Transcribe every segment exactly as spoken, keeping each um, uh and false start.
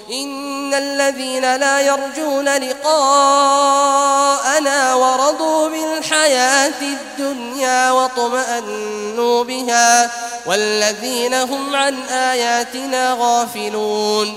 إن الذين لا يرجون لقاءنا ورضوا بالحياة الدنيا واطمأنوا بها والذين هم عن آياتنا غافلون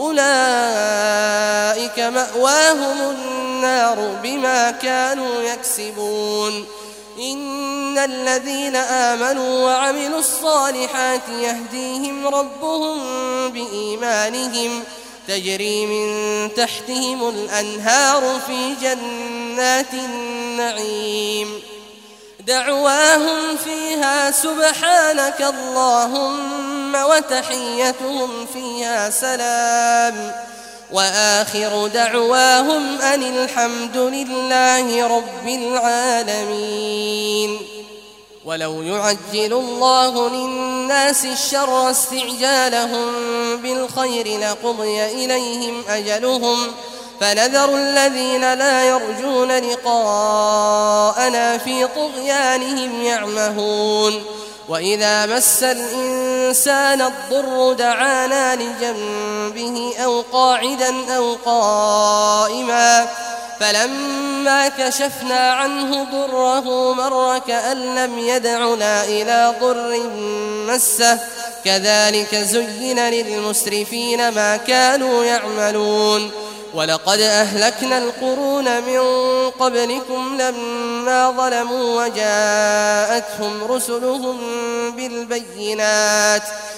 أولئك مأواهم النار بما كانوا يكسبون. إن الذين آمنوا وعملوا الصالحات يهديهم ربهم بإيمانهم تجري من تحتهم الأنهار في جنات النعيم دعواهم فيها سبحانك اللهم وتحيتهم فيها سلام وآخر دعواهم أن الحمد لله رب العالمين. ولو يعجل الله للناس الشر استعجالهم بالخير لقضي إليهم أجلهم فنذر الذين لا يرجون لقاءنا في طغيانهم يعمهون. وإذا مس الإنسان الضر دعانا لجنبه أو قاعدا أو قائما فلما كشفنا عنه ضره مر كأن لم يدعنا إلى ضر مسه كذلك زين للمسرفين ما كانوا يعملون. ولقد أهلكنا القرون من قبلكم لما ظلموا وجاءتهم رسلهم بالبينات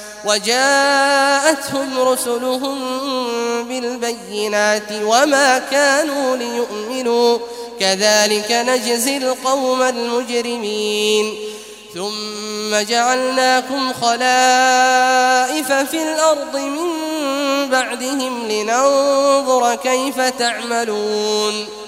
وجاءتهم رسلهم بالبينات وما كانوا ليؤمنوا كذلك نجزي القوم المجرمين. ثم جعلناكم خلائف في الأرض من بعدهم لننظر كيف تعملون.